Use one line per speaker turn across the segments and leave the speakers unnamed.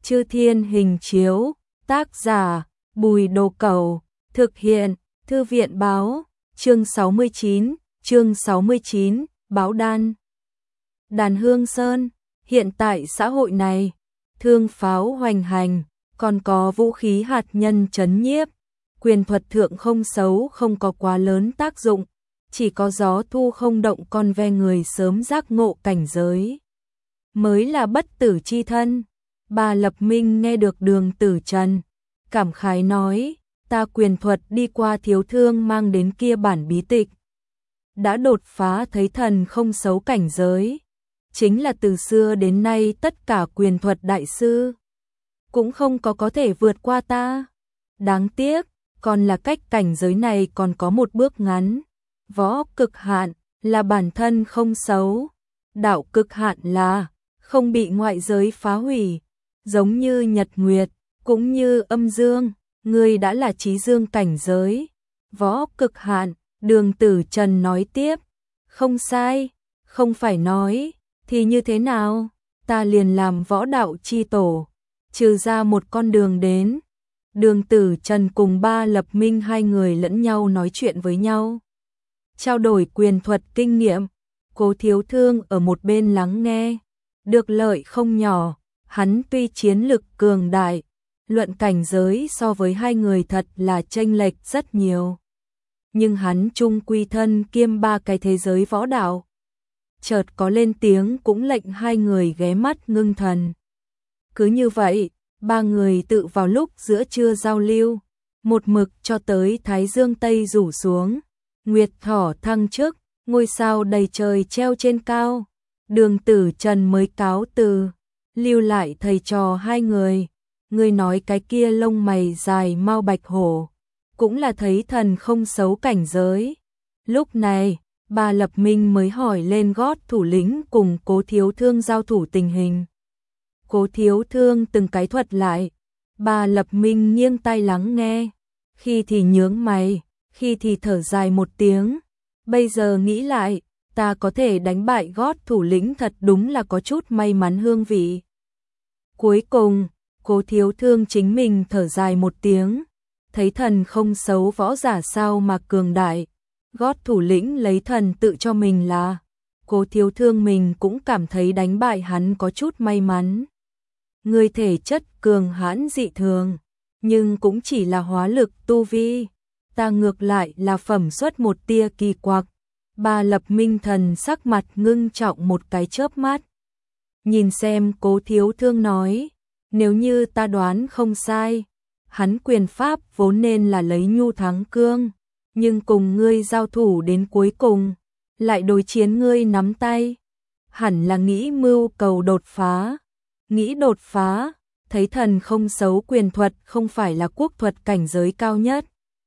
Chư Thiên Hình Chiếu, tác giả Bùi Đồ Cẩu, thực hiện Thư viện Báo, chương 69, Báo Đan. Đàn Hương Sơn, hiện tại xã hội này, thương pháo hoành hành, còn có vũ khí hạt nhân trấn nhiếp, quyền thuật thượng không xấu không có quá lớn tác dụng, chỉ có gió thu không động con ve người sớm giác ngộ cảnh giới. Mới là bất tử chi thân. Bà Lập Minh nghe được Đường Tử Trần, cảm khái nói, ta quyền thuật đi qua Thiếu Thương mang đến kia bản bí tịch. Đã đột phá thấy thần không xấu cảnh giới. Chính là từ xưa đến nay tất cả quyền thuật đại sư cũng không có thể vượt qua ta. Đáng tiếc, còn là cách cảnh giới này còn có một bước ngắn. Võ cực hạn là bản thân không xấu, đạo cực hạn là không bị ngoại giới phá hủy, giống như nhật nguyệt, cũng như âm dương, ngươi đã là trí dương cảnh giới. Võ cực hạn, Đường Tử Trần nói tiếp, không sai, không phải nói, thì như thế nào, ta liền làm võ đạo chi tổ, trừ ra một con đường đến. Đường Tử Trần cùng Ba Lập Minh hai người lẫn nhau nói chuyện với nhau, trao đổi quyền thuật kinh nghiệm. Cố Thiếu Thương ở một bên lắng nghe, được lợi không nhỏ. Hắn tuy chiến lực cường đại, luận cảnh giới so với hai người thật là chênh lệch rất nhiều. Nhưng hắn chung quy thân kiêm ba cái thế giới võ đạo. Chợt có lên tiếng cũng lệnh hai người ghé mắt ngưng thần. Cứ như vậy, ba người tự vào lúc giữa trưa giao lưu, một mực cho tới Thái Dương Tây rủ xuống, nguyệt thỏ thăng chức, ngôi sao đầy trời treo trên cao. Đường Tử Trần mới cáo từ, lưu lại thầy trò hai người. Người nói cái kia lông mày dài mau bạch hổ, cũng là thấy thần không xấu cảnh giới. Lúc này, Ba Lập Minh mới hỏi lên gót thủ lĩnh cùng Cố Thiếu Thương giao thủ tình hình. Cố Thiếu Thương từng cái thuật lại, Ba Lập Minh nghiêng tai lắng nghe, khi thì nhướng mày, khi thì thở dài một tiếng. Bây giờ nghĩ lại, ta có thể đánh bại gót thủ lĩnh thật đúng là có chút may mắn hương vị. Cuối cùng, Cố Thiếu Thương chính mình thở dài một tiếng, thấy thần không xấu võ giả sao mà cường đại. Gót thủ lĩnh lấy thần tự cho mình là, Cố Thiếu Thương mình cũng cảm thấy đánh bại hắn có chút may mắn. Người thể chất cường hãn dị thường, nhưng cũng chỉ là hóa lực tu vi, ta ngược lại là phẩm xuất một tia kỳ quặc. Ba Lập Minh thần sắc mặt ngưng trọng một cái chớp mắt. Nhìn xem Cố Thiếu Thương nói, nếu như ta đoán không sai, hắn quyền pháp vốn nên là lấy nhu thắng cương, nhưng cùng ngươi giao thủ đến cuối cùng, lại đối chiến ngươi nắm tay. Hẳn là nghĩ mưu cầu đột phá. Nghĩ đột phá, thấy thần không xấu quyền thuật không phải là quốc thuật cảnh giới cao nhất.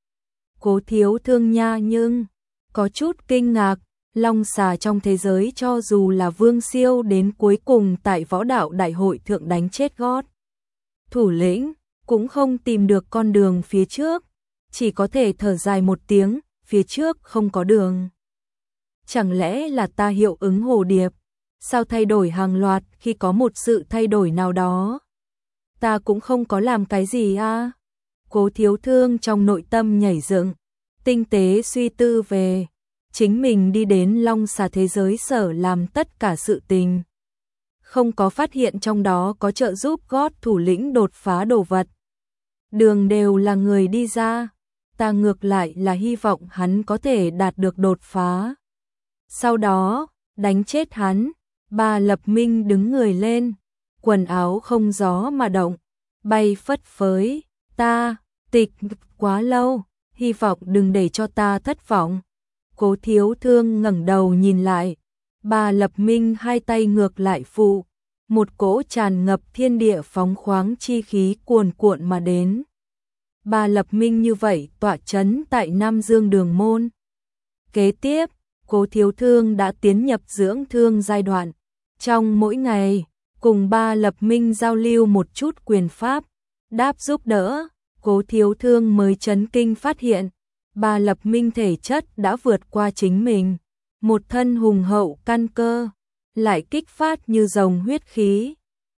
Cố Thiếu Thương nha nhưng có chút kinh ngạc, long xà trong thế giới cho dù là vương siêu đến cuối cùng tại võ đạo đại hội thượng đánh chết gót thủ lĩnh, cũng không tìm được con đường phía trước, chỉ có thể thở dài một tiếng, phía trước không có đường. Chẳng lẽ là ta hiệu ứng hồ điệp, sao thay đổi hàng loạt khi có một sự thay đổi nào đó? Ta cũng không có làm cái gì à? Cố Thiếu Thương trong nội tâm nhảy dựng, tinh tế suy tư về chính mình đi đến long xà thế giới sở làm tất cả sự tình. Không có phát hiện trong đó có trợ giúp gót thủ lĩnh đột phá đồ vật. Đường đều là người đi ra, ta ngược lại là hy vọng hắn có thể đạt được đột phá. Sau đó, đánh chết hắn. Ba Lập Minh đứng người lên, quần áo không gió mà động, bay phất phới. Ta, tịch quá lâu, hy vọng đừng để cho ta thất vọng. Cố Thiếu Thương ngẩng đầu nhìn lại, Ba Lập Minh hai tay ngược lại phụ, một cỗ tràn ngập thiên địa phóng khoáng chi khí cuồn cuộn mà đến. Ba Lập Minh như vậy tọa chấn tại Nam Dương Đường môn. Kế tiếp, Cố Thiếu Thương đã tiến nhập dưỡng thương giai đoạn. Trong mỗi ngày, cùng Ba Lập Minh giao lưu một chút quyền pháp, đáp giúp đỡ, Cố Thiếu Thương mới chấn kinh phát hiện, Ba Lập Minh thể chất đã vượt qua chính mình, một thân hùng hậu căn cơ, lại kích phát như rồng huyết khí.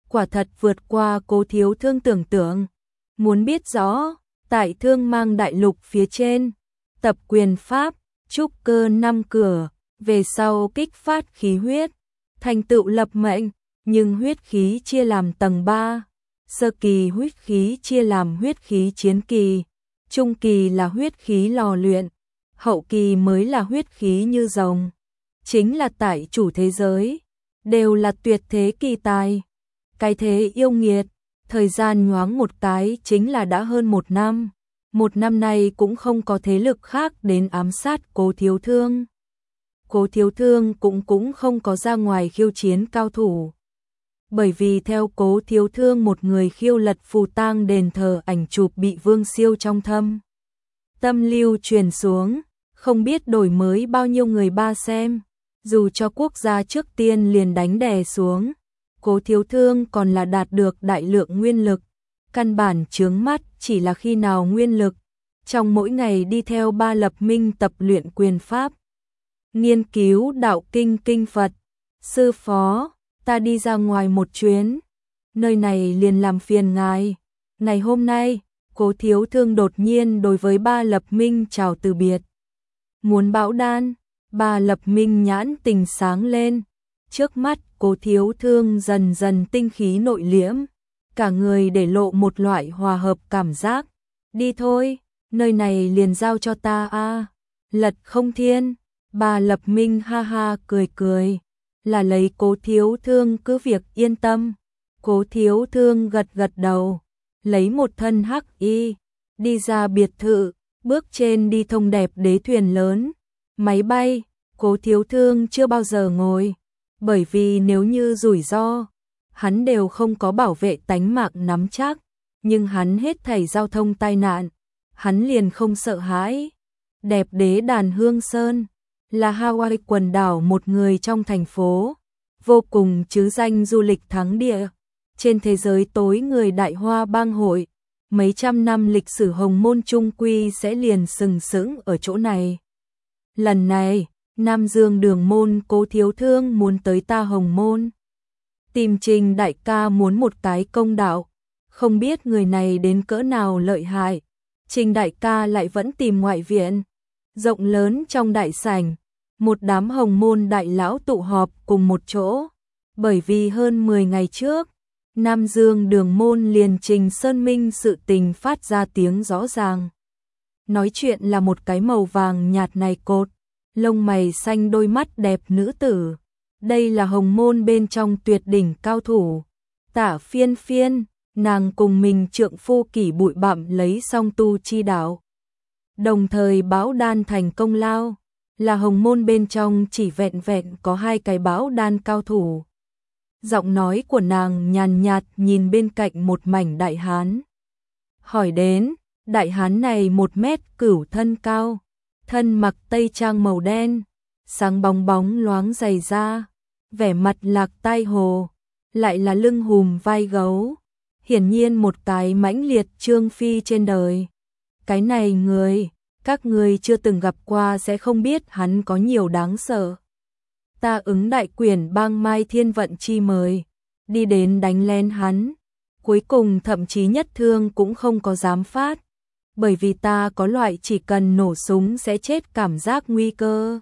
quả thật vượt qua Cố Thiếu Thương tưởng tượng. Muốn biết rõ, tại Thương Mang đại lục phía trên, tập quyền pháp, trúc cơ 5 cửa, về sau kích phát khí huyết, thành tựu lập mệnh, nhưng huyết khí chia làm tầng 3. Sơ kỳ huyết khí chia làm huyết khí chiến kỳ, trung kỳ là huyết khí lò luyện, hậu kỳ mới là huyết khí như rồng. Chính là tại chủ thế giới, đều là tuyệt thế kỳ tài. Cái thế yêu nghiệt, thời gian nhoáng một cái chính là đã hơn 1 năm. 1 năm nay cũng không có thế lực khác đến ám sát Cố Thiếu Thương. Cố Thiếu Thương cũng không có ra ngoài khiêu chiến cao thủ. Bởi vì theo Cố Thiếu Thương một người khiêu lật phù tang đền thờ ảnh chụp bị Vương Siêu trong tâm lưu truyền xuống, không biết đổi mới bao nhiêu người ba xem, dù cho quốc gia trước tiên liền đánh đè xuống, Cố Thiếu Thương còn là đạt được đại lượng nguyên lực, căn bản chướng mắt chỉ là khi nào nguyên lực, trong mỗi ngày đi theo Ba Lập Minh tập luyện quyền pháp, nghiên cứu đạo kinh kinh Phật. Sư phó, ta đi ra ngoài một chuyến, nơi này liền làm phiền ngài. Ngày hôm nay, Cố Thiếu Thương đột nhiên đối với Ba Lập Minh chào từ biệt. Muốn bão đan, Ba Lập Minh nhãn tình sáng lên, trước mắt Cố Thiếu Thương dần dần tinh khí nội liễm, cả người để lộ một loại hòa hợp cảm giác. Đi thôi, nơi này liền giao cho ta a. Lật Không Thiên, Ba Lập Minh ha ha cười cười, là lấy Cố Thiếu Thương cứ việc yên tâm. Cố Thiếu Thương gật gật đầu, lấy một thân hắc y, đi ra biệt thự, bước trên đi thông đẹp đế thuyền lớn. Máy bay, Cố Thiếu Thương chưa bao giờ ngồi, bởi vì nếu như rủi ro, hắn đều không có bảo vệ tánh mạng nắm chắc, nhưng hắn hết thảy giao thông tai nạn, hắn liền không sợ hãi. Đẹp đế Đàn Hương Sơn là Hawaii quần đảo một người trong thành phố, vô cùng chứ danh du lịch thắng địa, trên thế giới tối người Đại Hoa Bang hội, mấy trăm năm lịch sử Hồng Môn trung quy sẽ liền sừng sững ở chỗ này. Lần này, Nam Dương Đường Môn Cố Thiếu Thương muốn tới ta Hồng Môn, tìm Trình đại ca muốn một cái công đạo, không biết người này đến cỡ nào lợi hại. Trình đại ca lại vẫn tìm ngoại viện. Rộng lớn trong đại sảnh, một đám Hồng Môn đại lão tụ họp cùng một chỗ, bởi vì hơn 10 ngày trước, Nam Dương Đường Môn liền Trình Sơn Minh sự tình phát ra tiếng rõ ràng. Nói chuyện là một cái màu vàng nhạt này cột, lông mày xanh đôi mắt đẹp nữ tử. Đây là Hồng Môn bên trong tuyệt đỉnh cao thủ. Tả Phiên Phiên, nàng cùng mình trượng phu Kỷ bụi bặm lấy song tu chi đạo, đồng thời bão đan thành công lao, là Hồng Môn bên trong chỉ vẹn vẹn có 2 cái bão đan cao thủ. Giọng nói của nàng nhàn nhạt nhìn bên cạnh một mảnh đại hán. Hỏi đến, đại hán này 1 mét cửu thân cao, thân mặc tây trang màu đen, sáng bóng bóng loáng dày da, vẻ mặt lạc tai hồ, lại là lưng hùm vai gấu, hiển nhiên một cái mãnh liệt trương phi trên đời. Cái này người, các người chưa từng gặp qua sẽ không biết hắn có nhiều đáng sợ. Ta ứng Đại Quyển Bang Mai Thiên Vận chi mời, đi đến đánh lén hắn, cuối cùng thậm chí nhất thương cũng không có dám phát, bởi vì ta có loại chỉ cần nổ súng sẽ chết cảm giác nguy cơ.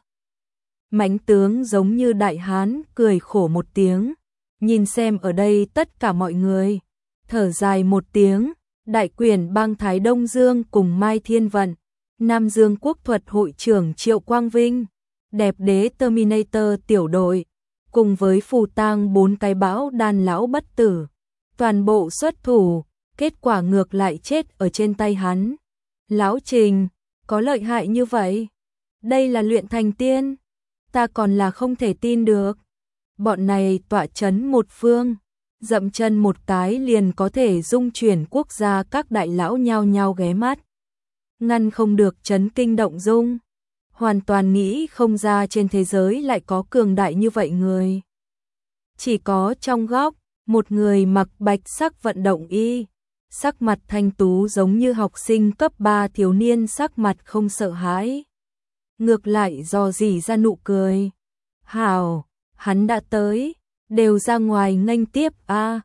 Mãnh tướng giống như đại hán cười khổ một tiếng, nhìn xem ở đây tất cả mọi người, thở dài một tiếng. Đại Quyển Bang Thái Đông Dương cùng Mai Thiên Vận, Nam Dương Quốc thuật hội trưởng Triệu Quang Vinh, đẹp đế Terminator tiểu đội, cùng với phù tang 4 cái bão đan lão bất tử, toàn bộ xuất thủ, kết quả ngược lại chết ở trên tay hắn. Lão Trình, có lợi hại như vậy? Đây là luyện thành tiên, ta còn là không thể tin được. Bọn này tọa chấn một phương, dậm chân một cái liền có thể dung chuyển quốc gia, các đại lão nhao nhao ghé mắt, ngăn không được chấn kinh động dung, hoàn toàn nghĩ không ra trên thế giới lại có cường đại như vậy người. Chỉ có trong góc, một người mặc bạch sắc vận động y, sắc mặt thanh tú giống như học sinh cấp 3 thiếu niên, sắc mặt không sợ hãi, ngược lại dò dỉ ra nụ cười. Hảo, hắn đã tới, đều ra ngoài nghênh tiếp a.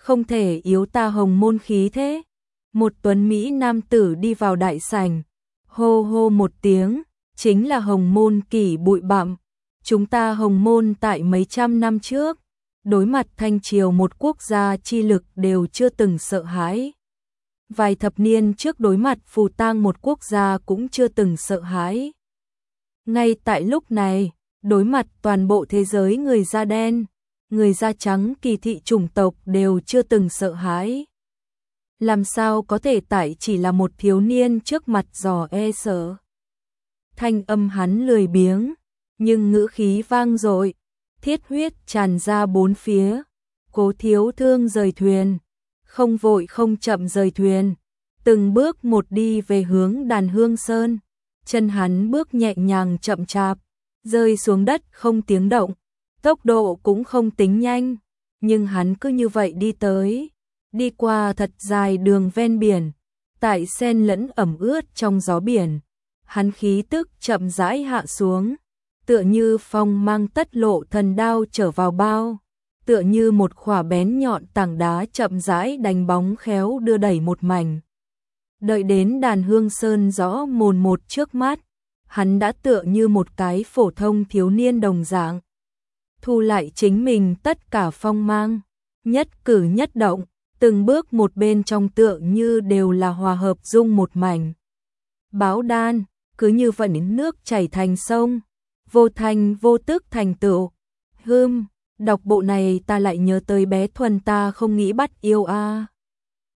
không thể yếu ta Hồng Môn khí thế. Một tuấn Mỹ nam tử đi vào đại sảnh, hô hô một tiếng, chính là Hồng Môn Kỷ Bụi Bặm. Chúng ta Hồng Môn tại mấy trăm năm trước, đối mặt Thanh Triều một quốc gia chi lực đều chưa từng sợ hãi. Vài thập niên trước đối mặt Phù Tang một quốc gia cũng chưa từng sợ hãi. Ngay tại lúc này, đối mặt toàn bộ thế giới người da đen, người da trắng kỳ thị chủng tộc đều chưa từng sợ hãi. Làm sao có thể tại chỉ là một thiếu niên trước mặt dò e sợ. Thanh âm hắn lười biếng, nhưng ngữ khí vang dội, thiết huyết tràn ra bốn phía. Cố Thiếu Thương rời thuyền, không vội không chậm rời thuyền, từng bước một đi về hướng Đàn Hương Sơn. Chân hắn bước nhẹ nhàng chậm chạp, rơi xuống đất không tiếng động, tốc độ cũng không tính nhanh, nhưng hắn cứ như vậy đi tới, đi qua thật dài đường ven biển, tại sen lẫn ẩm ướt trong gió biển, hắn khí tức chậm rãi hạ xuống, tựa như phong mang tất lộ thần đao trở vào bao, tựa như một khỏa bén nhọn tảng đá chậm rãi đánh bóng khéo đưa đẩy một mảnh. Đợi đến Đàn Hương Sơn rõ mồn một trước mắt, hắn đã tựa như một cái phổ thông thiếu niên đồng dạng. Thu lại chính mình tất cả phong mang, nhất cử nhất động, từng bước một bên trong tựa như đều là hòa hợp dung một mảnh. Báo đan, cứ như vậy nước chảy thành sông, vô thành vô tức thành tựu. Đọc bộ này ta lại nhớ tới bé Thuần ta không nghĩ bắt yêu a.